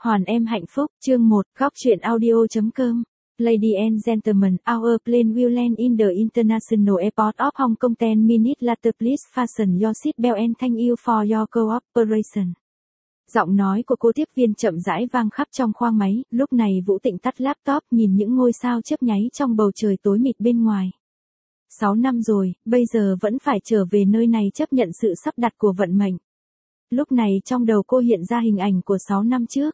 Hoàn em hạnh phúc, chương 1, góc truyện audio.com. Ladies and gentlemen, our plane will land in the international airport of Hong Kong 10 minutes later. Please fasten your seatbelt and thank you for your cooperation. Giọng nói của cô tiếp viên chậm rãi vang khắp trong khoang máy, lúc này Vũ Tịnh tắt laptop nhìn những ngôi sao chớp nháy trong bầu trời tối mịt bên ngoài. 6 năm rồi, bây giờ vẫn phải trở về nơi này chấp nhận sự sắp đặt của vận mệnh. Lúc này trong đầu cô hiện ra hình ảnh của 6 năm trước.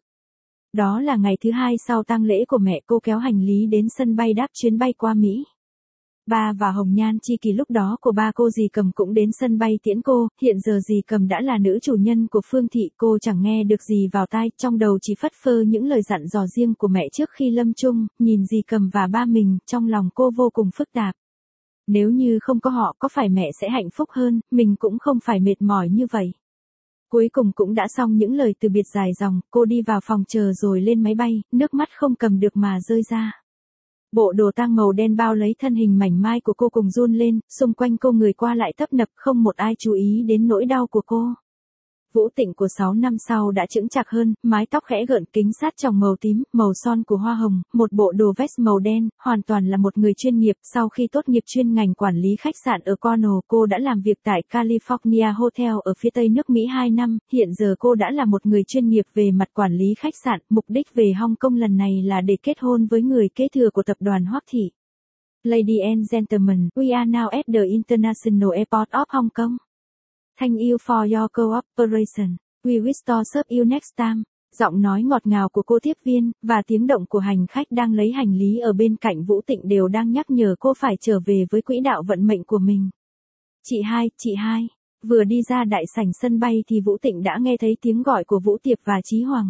Đó là ngày thứ 2 sau tang lễ của mẹ cô kéo hành lý đến sân bay đáp chuyến bay qua Mỹ. Ba và Hồng Nhan chi kỷ lúc đó của ba cô dì Cầm cũng đến sân bay tiễn cô, hiện giờ dì Cầm đã là nữ chủ nhân của Phương Thị, cô chẳng nghe được gì vào tai, trong đầu chỉ phất phơ những lời dặn dò riêng của mẹ trước khi lâm chung, nhìn dì Cầm và ba mình, trong lòng cô vô cùng phức tạp. Nếu như không có họ có phải mẹ sẽ hạnh phúc hơn, mình cũng không phải mệt mỏi như vậy. Cuối cùng cũng đã xong những lời từ biệt dài dòng, cô đi vào phòng chờ rồi lên máy bay, nước mắt không cầm được mà rơi ra. Bộ đồ tang màu đen bao lấy thân hình mảnh mai của cô cùng run lên, xung quanh cô người qua lại tấp nập, không một ai chú ý đến nỗi đau của cô. Vũ Tịnh của 6 năm sau đã chững chạc hơn, mái tóc khẽ gợn, kính sát tròng màu tím, màu son của hoa hồng, một bộ đồ vest màu đen, hoàn toàn là một người chuyên nghiệp. Sau khi tốt nghiệp chuyên ngành quản lý khách sạn ở Cornell, cô đã làm việc tại California Hotel ở phía tây nước Mỹ 2 năm, hiện giờ cô đã là một người chuyên nghiệp về mặt quản lý khách sạn, mục đích về Hong Kong lần này là để kết hôn với người kế thừa của tập đoàn Hoắc Thị. Ladies and gentlemen, we are now at the International Airport of Hong Kong. Thank you for your cooperation. We wish to serve you next time. Giọng nói ngọt ngào của cô tiếp viên, và tiếng động của hành khách đang lấy hành lý ở bên cạnh Vũ Tịnh đều đang nhắc nhở cô phải trở về với quỹ đạo vận mệnh của mình. Chị hai. Vừa đi ra đại sảnh sân bay thì Vũ Tịnh đã nghe thấy tiếng gọi của Vũ Tiệp và Chí Hoàng.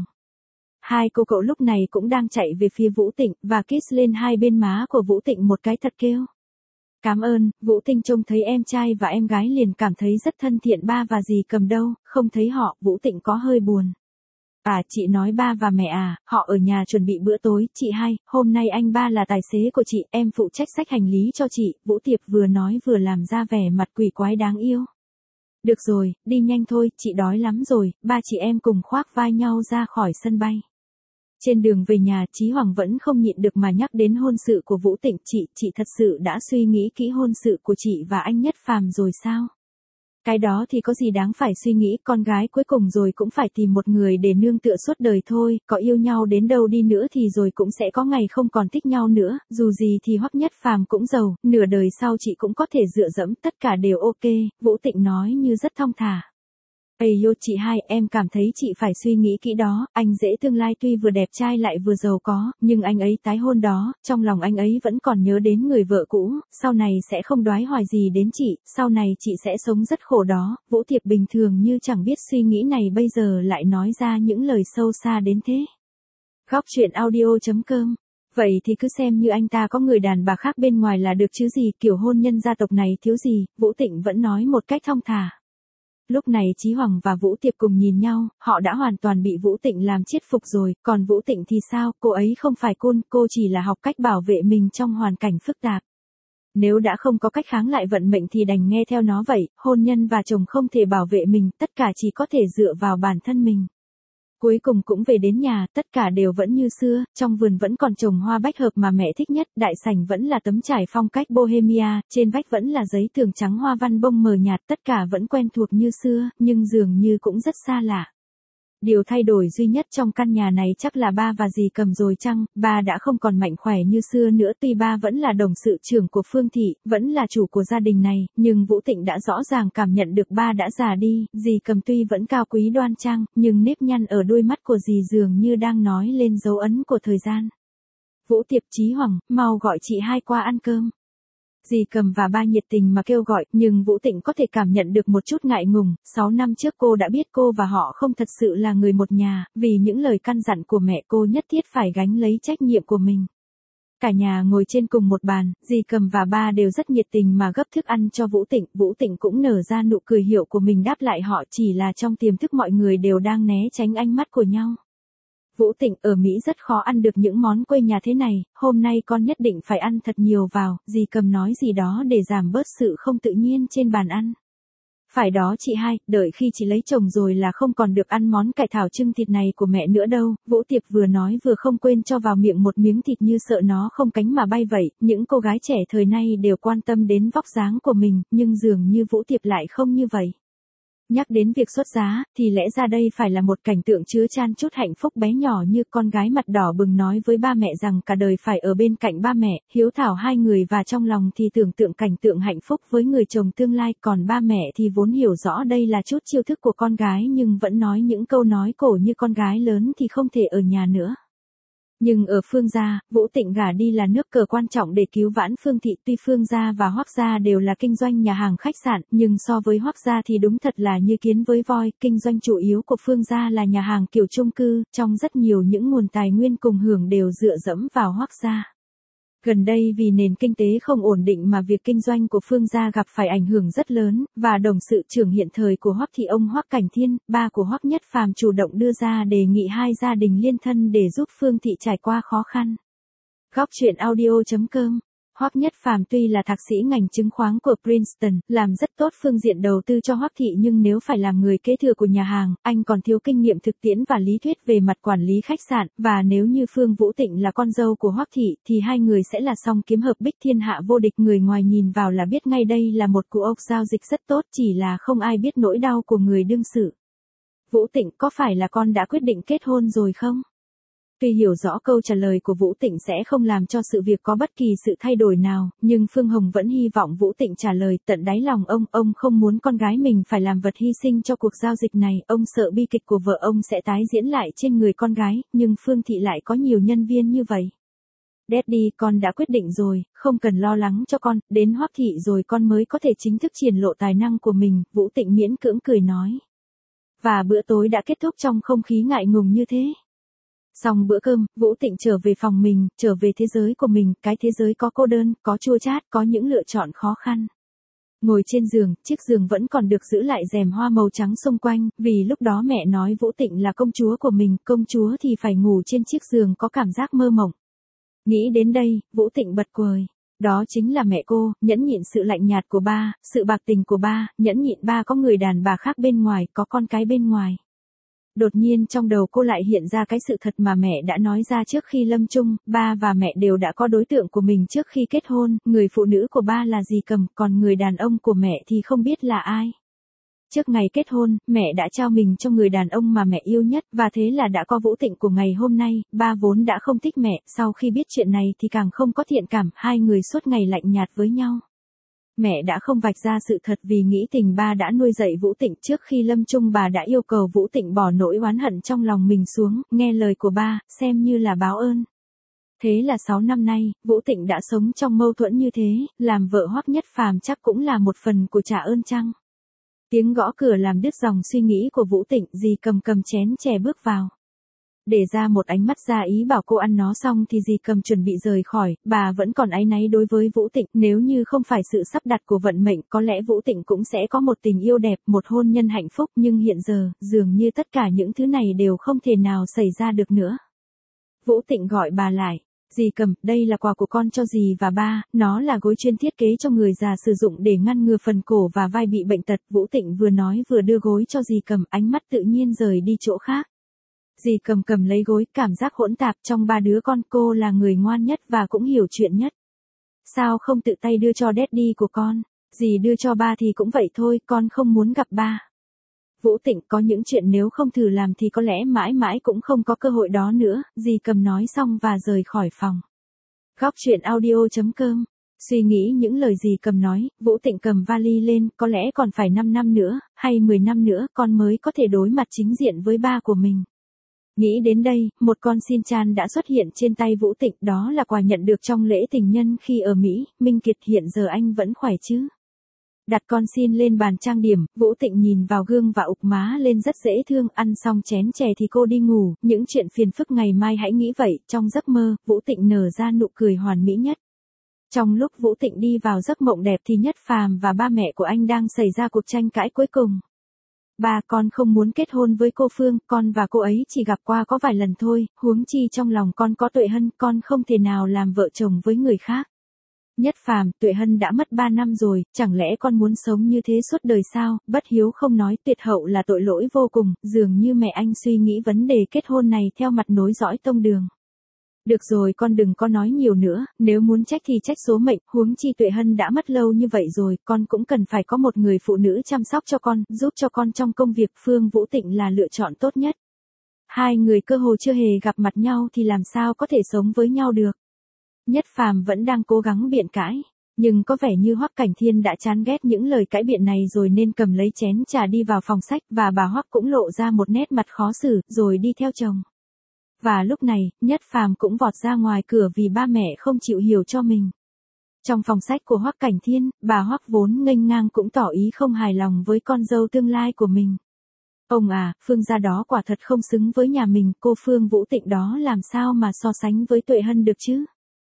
Hai cô cậu lúc này cũng đang chạy về phía Vũ Tịnh, và kiss lên hai bên má của Vũ Tịnh một cái thật kêu. Cảm ơn. Vũ Tịnh trông thấy em trai và em gái liền cảm thấy rất thân thiện. Ba và dì Cầm đâu, không thấy họ, Vũ Tịnh có hơi buồn. À, chị nói ba và mẹ à, họ ở nhà chuẩn bị bữa tối. Chị hai, hôm nay anh ba là tài xế của chị, em phụ trách xách hành lý cho chị. Vũ Tiệp vừa nói vừa làm ra vẻ mặt quỷ quái đáng yêu. Được rồi, đi nhanh thôi, chị đói lắm rồi. Ba chị em cùng khoác vai nhau ra khỏi sân bay. Trên đường về nhà, Chí Hoàng vẫn không nhịn được mà nhắc đến hôn sự của Vũ Tịnh. Chị thật sự đã suy nghĩ kỹ hôn sự của chị và anh Nhất Phàm rồi sao? Cái đó thì có gì đáng phải suy nghĩ, con gái cuối cùng rồi cũng phải tìm một người để nương tựa suốt đời thôi, có yêu nhau đến đâu đi nữa thì rồi cũng sẽ có ngày không còn thích nhau nữa, dù gì thì Hoắc Nhất Phàm cũng giàu, nửa đời sau chị cũng có thể dựa dẫm, tất cả đều ok, Vũ Tịnh nói như rất thong thả. Ây yo chị hai, em cảm thấy chị phải suy nghĩ kỹ đó, anh rể tương lai tuy vừa đẹp trai lại vừa giàu có, nhưng anh ấy tái hôn đó, trong lòng anh ấy vẫn còn nhớ đến người vợ cũ, sau này sẽ không đoái hoài gì đến chị, sau này chị sẽ sống rất khổ đó. Vũ Tiệp bình thường như chẳng biết suy nghĩ này bây giờ lại nói ra những lời sâu xa đến thế. Góc truyện audio.com. Vậy thì cứ xem như anh ta có người đàn bà khác bên ngoài là được chứ gì, kiểu hôn nhân gia tộc này thiếu gì, Vũ Tịnh vẫn nói một cách thong thả. Lúc này Chí Hoàng và Vũ Tiệp cùng nhìn nhau, họ đã hoàn toàn bị Vũ Tịnh làm chết phục rồi, còn Vũ Tịnh thì sao, cô ấy không phải côn, cô chỉ là học cách bảo vệ mình trong hoàn cảnh phức tạp. Nếu đã không có cách kháng lại vận mệnh thì đành nghe theo nó vậy, hôn nhân và chồng không thể bảo vệ mình, tất cả chỉ có thể dựa vào bản thân mình. Cuối cùng cũng về đến nhà, tất cả đều vẫn như xưa, trong vườn vẫn còn trồng hoa bách hợp mà mẹ thích nhất, đại sảnh vẫn là tấm trải phong cách Bohemia, trên vách vẫn là giấy tường trắng hoa văn bông mờ nhạt, tất cả vẫn quen thuộc như xưa, nhưng dường như cũng rất xa lạ. Điều thay đổi duy nhất trong căn nhà này chắc là ba và dì Cầm rồi chăng, ba đã không còn mạnh khỏe như xưa nữa, tuy ba vẫn là đồng sự trưởng của Phương Thị, vẫn là chủ của gia đình này, nhưng Vũ Tịnh đã rõ ràng cảm nhận được ba đã già đi, dì Cầm tuy vẫn cao quý đoan trang, nhưng nếp nhăn ở đôi mắt của dì dường như đang nói lên dấu ấn của thời gian. Vũ Tiệp, Chí Hoàng, mau gọi chị hai qua ăn cơm. Dì Cầm và ba nhiệt tình mà kêu gọi, nhưng Vũ Tịnh có thể cảm nhận được một chút ngại ngùng, 6 năm trước cô đã biết cô và họ không thật sự là người một nhà, vì những lời căn dặn của mẹ cô nhất thiết phải gánh lấy trách nhiệm của mình. Cả nhà ngồi trên cùng một bàn, dì Cầm và ba đều rất nhiệt tình mà gấp thức ăn cho Vũ Tịnh cũng nở ra nụ cười hiệu của mình đáp lại họ, chỉ là trong tiềm thức mọi người đều đang né tránh ánh mắt của nhau. Vũ Tịnh, ở Mỹ rất khó ăn được những món quê nhà thế này, hôm nay con nhất định phải ăn thật nhiều vào, dì Cầm nói gì đó để giảm bớt sự không tự nhiên trên bàn ăn. Phải đó chị hai, đợi khi chị lấy chồng rồi là không còn được ăn món cải thảo trưng thịt này của mẹ nữa đâu. Vũ Tiệp vừa nói vừa không quên cho vào miệng một miếng thịt như sợ nó không cánh mà bay vậy. Những cô gái trẻ thời nay đều quan tâm đến vóc dáng của mình, nhưng dường như Vũ Tiệp lại không như vậy. Nhắc đến việc xuất giá, thì lẽ ra đây phải là một cảnh tượng chứa chan chút hạnh phúc bé nhỏ như con gái mặt đỏ bừng nói với ba mẹ rằng cả đời phải ở bên cạnh ba mẹ, hiếu thảo hai người và trong lòng thì tưởng tượng cảnh tượng hạnh phúc với người chồng tương lai, còn ba mẹ thì vốn hiểu rõ đây là chút chiêu thức của con gái nhưng vẫn nói những câu nói cổ như con gái lớn thì không thể ở nhà nữa. Nhưng ở Phương gia, Vũ Tịnh gả đi là nước cờ quan trọng để cứu vãn Phương thị, tuy Phương gia và Hoắc gia đều là kinh doanh nhà hàng khách sạn, nhưng so với Hoắc gia thì đúng thật là như kiến với voi, kinh doanh chủ yếu của Phương gia là nhà hàng kiểu chung cư, trong rất nhiều những nguồn tài nguyên cùng hưởng đều dựa dẫm vào Hoắc gia. Gần đây vì nền kinh tế không ổn định mà việc kinh doanh của Phương gia gặp phải ảnh hưởng rất lớn, và đồng sự trưởng hiện thời của Hoắc thị ông Hoắc Cảnh Thiên, ba của Hoắc Nhất Phàm chủ động đưa ra đề nghị hai gia đình liên thân để giúp Phương thị trải qua khó khăn. Góc truyện audio.com. Hoắc Nhất Phàm tuy là thạc sĩ ngành chứng khoán của Princeton, làm rất tốt phương diện đầu tư cho Hoắc thị, nhưng nếu phải làm người kế thừa của nhà hàng, anh còn thiếu kinh nghiệm thực tiễn và lý thuyết về mặt quản lý khách sạn, và nếu như Phương Vũ Tịnh là con dâu của Hoắc thị thì hai người sẽ là song kiếm hợp bích thiên hạ vô địch, người ngoài nhìn vào là biết ngay đây là một cuộc giao dịch rất tốt, chỉ là không ai biết nỗi đau của người đương sự. Vũ Tịnh, có phải là con đã quyết định kết hôn rồi không? Tuy hiểu rõ câu trả lời của Vũ Tịnh sẽ không làm cho sự việc có bất kỳ sự thay đổi nào, nhưng Phương Hồng vẫn hy vọng Vũ Tịnh trả lời. Tận đáy lòng ông không muốn con gái mình phải làm vật hy sinh cho cuộc giao dịch này, ông sợ bi kịch của vợ ông sẽ tái diễn lại trên người con gái, nhưng Phương thị lại có nhiều nhân viên như vậy. Daddy, con đã quyết định rồi, không cần lo lắng cho con, đến Hoắc thị rồi con mới có thể chính thức triển lộ tài năng của mình, Vũ Tịnh miễn cưỡng cười nói. Và bữa tối đã kết thúc trong không khí ngại ngùng như thế. Xong bữa cơm, Vũ Tịnh trở về phòng mình, trở về thế giới của mình, cái thế giới có cô đơn, có chua chát, có những lựa chọn khó khăn. Ngồi trên giường, chiếc giường vẫn còn được giữ lại rèm hoa màu trắng xung quanh, vì lúc đó mẹ nói Vũ Tịnh là công chúa của mình, công chúa thì phải ngủ trên chiếc giường có cảm giác mơ mộng. Nghĩ đến đây, Vũ Tịnh bật cười. Đó chính là mẹ cô, nhẫn nhịn sự lạnh nhạt của ba, sự bạc tình của ba, nhẫn nhịn ba có người đàn bà khác bên ngoài, có con cái bên ngoài. Đột nhiên trong đầu cô lại hiện ra cái sự thật mà mẹ đã nói ra trước khi lâm chung, ba và mẹ đều đã có đối tượng của mình trước khi kết hôn, người phụ nữ của ba là Dì Cầm, còn người đàn ông của mẹ thì không biết là ai. Trước ngày kết hôn, mẹ đã trao mình cho người đàn ông mà mẹ yêu nhất, và thế là đã có Vũ Tịnh của ngày hôm nay. Ba vốn đã không thích mẹ, sau khi biết chuyện này thì càng không có thiện cảm, hai người suốt ngày lạnh nhạt với nhau. Mẹ đã không vạch ra sự thật vì nghĩ tình ba đã nuôi dạy Vũ Tịnh, trước khi lâm chung bà đã yêu cầu Vũ Tịnh bỏ nỗi oán hận trong lòng mình xuống, nghe lời của ba, xem như là báo ơn. Thế là 6 năm nay, Vũ Tịnh đã sống trong mâu thuẫn như thế, làm vợ Hoắc Nhất Phàm chắc cũng là một phần của trả ơn chăng. Tiếng gõ cửa làm đứt dòng suy nghĩ của Vũ Tịnh, Dì Cầm cầm chén chè bước vào. Để ra một ánh mắt ra ý bảo cô ăn nó xong thì Dì Cầm chuẩn bị rời khỏi, bà vẫn còn áy náy đối với Vũ Tịnh, nếu như không phải sự sắp đặt của vận mệnh có lẽ Vũ Tịnh cũng sẽ có một tình yêu đẹp, một hôn nhân hạnh phúc, nhưng hiện giờ, dường như tất cả những thứ này đều không thể nào xảy ra được nữa. Vũ Tịnh gọi bà lại. Dì Cầm, đây là quà của con cho dì và ba, nó là gối chuyên thiết kế cho người già sử dụng để ngăn ngừa phần cổ và vai bị bệnh tật. Vũ Tịnh vừa nói vừa đưa gối cho Dì Cầm, ánh mắt tự nhiên rời đi chỗ khác. Dì Cầm cầm lấy gối, cảm giác hỗn tạp, trong ba đứa con cô là người ngoan nhất và cũng hiểu chuyện nhất. Sao không tự tay đưa cho daddy của con? Dì đưa cho ba thì cũng vậy thôi, con không muốn gặp ba. Vũ Tịnh, có những chuyện nếu không thử làm thì có lẽ mãi mãi cũng không có cơ hội đó nữa. Dì Cầm nói xong và rời khỏi phòng. Góc truyện audio.com. Suy nghĩ những lời Dì Cầm nói, Vũ Tịnh cầm vali lên, có lẽ còn phải 5 năm nữa, hay 10 năm nữa con mới có thể đối mặt chính diện với ba của mình. Nghĩ đến đây, một con xin chan đã xuất hiện trên tay Vũ Tịnh, đó là quà nhận được trong lễ tình nhân khi ở Mỹ. Minh Kiệt, hiện giờ anh vẫn khỏe chứ? Đặt con xin lên bàn trang điểm, Vũ Tịnh nhìn vào gương và ục má lên rất dễ thương, ăn xong chén chè thì cô đi ngủ, những chuyện phiền phức ngày mai hãy nghĩ vậy. Trong giấc mơ, Vũ Tịnh nở ra nụ cười hoàn mỹ nhất. Trong lúc Vũ Tịnh đi vào giấc mộng đẹp thì Nhất Phàm và ba mẹ của anh đang xảy ra cuộc tranh cãi cuối cùng. Ba, con không muốn kết hôn với cô Phương, con và cô ấy chỉ gặp qua có vài lần thôi, huống chi trong lòng con có Tuệ Hân, con không thể nào làm vợ chồng với người khác. Nhất Phàm, Tuệ Hân đã mất 3 năm rồi, chẳng lẽ con muốn sống như thế suốt đời sao? Bất hiếu không nói, tuyệt hậu là tội lỗi vô cùng, dường như mẹ anh suy nghĩ vấn đề kết hôn này theo mặt nối dõi tông đường. Được rồi, con đừng có nói nhiều nữa, nếu muốn trách thì trách số mệnh, huống chi Tuệ Hân đã mất lâu như vậy rồi, con cũng cần phải có một người phụ nữ chăm sóc cho con, giúp cho con trong công việc. Phương Vũ Tịnh là lựa chọn tốt nhất. Hai người cơ hồ chưa hề gặp mặt nhau thì làm sao có thể sống với nhau được. Nhất Phàm vẫn đang cố gắng biện cãi, nhưng có vẻ như Hoắc Cảnh Thiên đã chán ghét những lời cãi biện này rồi nên cầm lấy chén trà đi vào phòng sách, và bà Hoắc cũng lộ ra một nét mặt khó xử, rồi đi theo chồng. Và lúc này, Nhất Phàm cũng vọt ra ngoài cửa vì ba mẹ không chịu hiểu cho mình. Trong phòng sách của Hoắc Cảnh Thiên, bà Hoắc vốn nghênh ngang cũng tỏ ý không hài lòng với con dâu tương lai của mình. Ông à, Phương gia đó quả thật không xứng với nhà mình, cô Phương Vũ Tịnh đó làm sao mà so sánh với Tuệ Hân được chứ?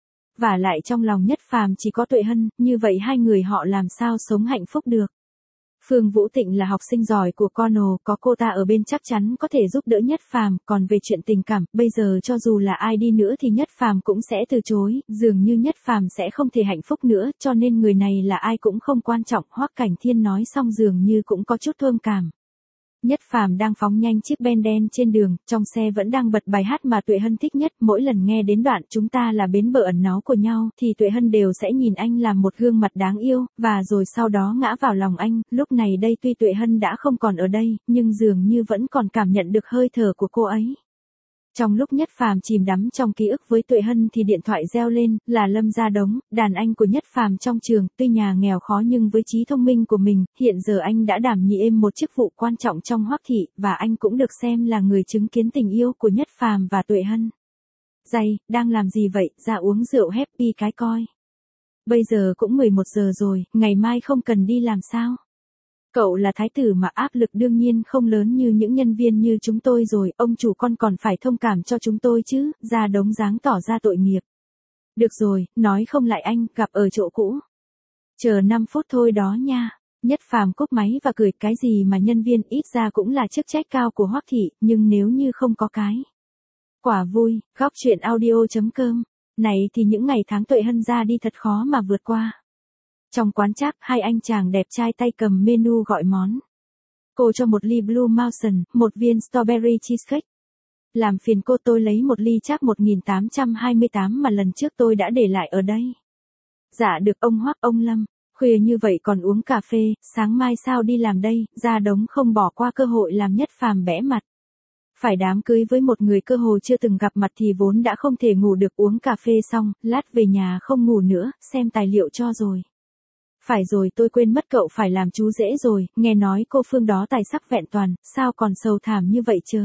Vả lại trong lòng Nhất Phàm chỉ có Tuệ Hân, như vậy hai người họ làm sao sống hạnh phúc được? Phương Vũ Tịnh là học sinh giỏi của Cornell, có cô ta ở bên chắc chắn có thể giúp đỡ Nhất Phàm, còn về chuyện tình cảm, bây giờ cho dù là ai đi nữa thì Nhất Phàm cũng sẽ từ chối, dường như Nhất Phàm sẽ không thể hạnh phúc nữa, cho nên người này là ai cũng không quan trọng. Hoắc Cảnh Thiên nói xong dường như cũng có chút thương cảm. Nhất Phàm đang phóng nhanh chiếc Ben đen trên đường, trong xe vẫn đang bật bài hát mà Tuệ Hân thích nhất, mỗi lần nghe đến đoạn chúng ta là bến bờ ẩn náu của nhau, thì Tuệ Hân đều sẽ nhìn anh làm một gương mặt đáng yêu, và rồi sau đó ngã vào lòng anh. Lúc này đây tuy Tuệ Hân đã không còn ở đây, nhưng dường như vẫn còn cảm nhận được hơi thở của cô ấy. Trong lúc Nhất Phàm chìm đắm trong ký ức với Tuệ Hân thì điện thoại reo lên, là Lâm Gia Đống, đàn anh của Nhất Phàm trong trường, tuy nhà nghèo khó nhưng với trí thông minh của mình, hiện giờ anh đã đảm nhiệm một chức vụ quan trọng trong Hoắc thị, và anh cũng được xem là người chứng kiến tình yêu của Nhất Phàm và Tuệ Hân. Dày, đang làm gì vậy, ra uống rượu happy cái coi. Bây giờ cũng 11 giờ rồi, ngày mai không cần đi làm sao? Cậu là thái tử mà áp lực đương nhiên không lớn như những nhân viên như chúng tôi rồi, ông chủ con còn phải thông cảm cho chúng tôi chứ, Gia Đống dáng tỏ ra tội nghiệp. Được rồi, nói không lại anh, gặp ở chỗ cũ. Chờ 5 phút thôi đó nha. Nhất Phàm cúp máy và cười, cái gì mà nhân viên, ít ra cũng là chức trách cao của Hoắc thị, nhưng nếu như không có cái. Quả vui, góc chuyện audio.com. Này thì những ngày tháng Tuệ Hân ra đi thật khó mà vượt qua. Trong quán trác, hai anh chàng đẹp trai tay cầm menu gọi món. Cô cho một ly Blue Mountain, một viên strawberry cheesecake. Làm phiền cô, tôi lấy một ly trác 1828 mà lần trước tôi đã để lại ở đây. Dạ được ông Hoắc. Ông Lâm, khuya như vậy còn uống cà phê, sáng mai sao đi làm đây? Gia Đống không bỏ qua cơ hội làm Nhất Phàm bẽ mặt. Phải đám cưới với một người cơ hồ chưa từng gặp mặt thì vốn đã không thể ngủ được, uống cà phê xong, lát về nhà không ngủ nữa, xem tài liệu cho rồi. Phải rồi, tôi quên mất cậu phải làm chú rể rồi, nghe nói cô Phương đó tài sắc vẹn toàn, sao còn sầu thảm như vậy chớ.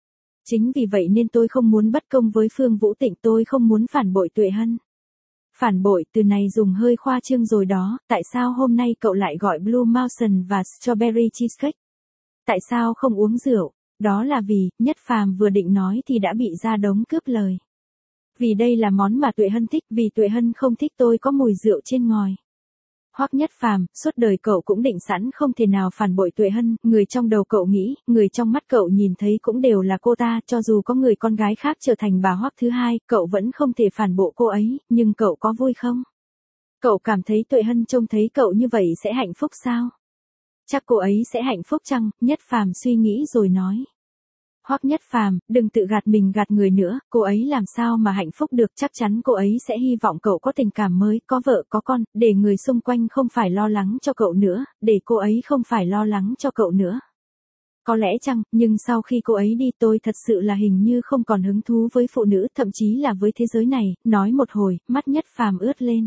Chính vì vậy nên tôi không muốn bất công với Phương Vũ Tịnh, tôi không muốn phản bội Tuệ Hân. Phản bội, từ này dùng hơi khoa trương rồi đó, tại sao hôm nay cậu lại gọi Blue Mountain và Strawberry Cheesecake? Tại sao không uống rượu? Đó là vì, Nhất Phàm vừa định nói thì đã bị Gia Đống cướp lời. Vì đây là món mà Tuệ Hân thích, vì Tuệ Hân không thích tôi có mùi rượu trên ngòi. Hoắc Nhất Phàm, suốt đời cậu cũng định sẵn không thể nào phản bội Tuệ Hân, người trong đầu cậu nghĩ, người trong mắt cậu nhìn thấy cũng đều là cô ta, cho dù có người con gái khác trở thành bà Hoắc thứ hai, cậu vẫn không thể phản bội cô ấy, nhưng cậu có vui không? Cậu cảm thấy Tuệ Hân trông thấy cậu như vậy sẽ hạnh phúc sao? Chắc cô ấy sẽ hạnh phúc chăng? Nhất Phàm suy nghĩ rồi nói. Hoắc Nhất Phàm, đừng tự gạt mình gạt người nữa, cô ấy làm sao mà hạnh phúc được, chắc chắn cô ấy sẽ hy vọng cậu có tình cảm mới, có vợ có con, để người xung quanh không phải lo lắng cho cậu nữa, để cô ấy không phải lo lắng cho cậu nữa. Có lẽ chăng, nhưng sau khi cô ấy đi tôi thật sự là hình như không còn hứng thú với phụ nữ, thậm chí là với thế giới này, nói một hồi, mắt Nhất Phàm ướt lên.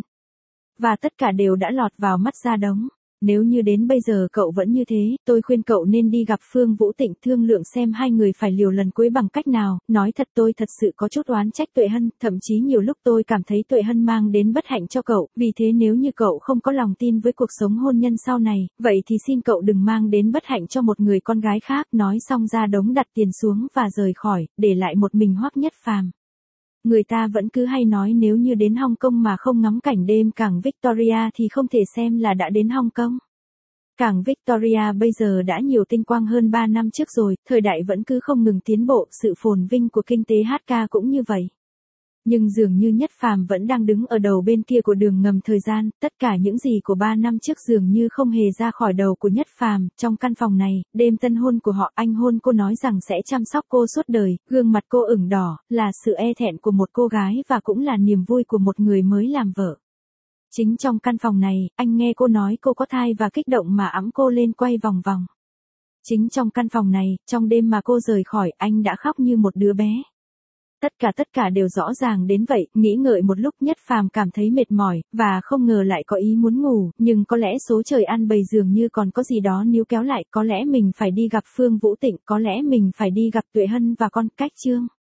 Và tất cả đều đã lọt vào mắt Gia Đống. Nếu như đến bây giờ cậu vẫn như thế, tôi khuyên cậu nên đi gặp Phương Vũ Tịnh thương lượng xem hai người phải liều lần cuối bằng cách nào. Nói thật, tôi thật sự có chút oán trách Tuệ Hân, thậm chí nhiều lúc tôi cảm thấy Tuệ Hân mang đến bất hạnh cho cậu, vì thế nếu như cậu không có lòng tin với cuộc sống hôn nhân sau này, vậy thì xin cậu đừng mang đến bất hạnh cho một người con gái khác. Nói xong Gia Đống đặt tiền xuống và rời khỏi, để lại một mình Hoắc Nhất Phàm. Người ta vẫn cứ hay nói nếu như đến Hong Kong mà không ngắm cảnh đêm cảng Victoria thì không thể xem là đã đến Hong Kong. Cảng Victoria bây giờ đã nhiều tinh quang hơn 3 năm trước rồi, thời đại vẫn cứ không ngừng tiến bộ, sự phồn vinh của kinh tế HK cũng như vậy. Nhưng dường như Nhất Phàm vẫn đang đứng ở đầu bên kia của đường ngầm thời gian, tất cả những gì của 3 năm trước dường như không hề ra khỏi đầu của Nhất Phàm. Trong căn phòng này, đêm tân hôn của họ, anh hôn cô nói rằng sẽ chăm sóc cô suốt đời, gương mặt cô ửng đỏ, là sự e thẹn của một cô gái và cũng là niềm vui của một người mới làm vợ. Chính trong căn phòng này, anh nghe cô nói cô có thai và kích động mà ẵm cô lên quay vòng vòng. Chính trong căn phòng này, trong đêm mà cô rời khỏi, anh đã khóc như một đứa bé. Tất cả đều rõ ràng đến vậy, nghĩ ngợi một lúc Nhất Phàm cảm thấy mệt mỏi, và không ngờ lại có ý muốn ngủ, nhưng có lẽ số trời ăn bầy dường như còn có gì đó níu kéo lại, có lẽ mình phải đi gặp Phương Vũ Tịnh, có lẽ mình phải đi gặp Tuệ Hân và con. Cách chương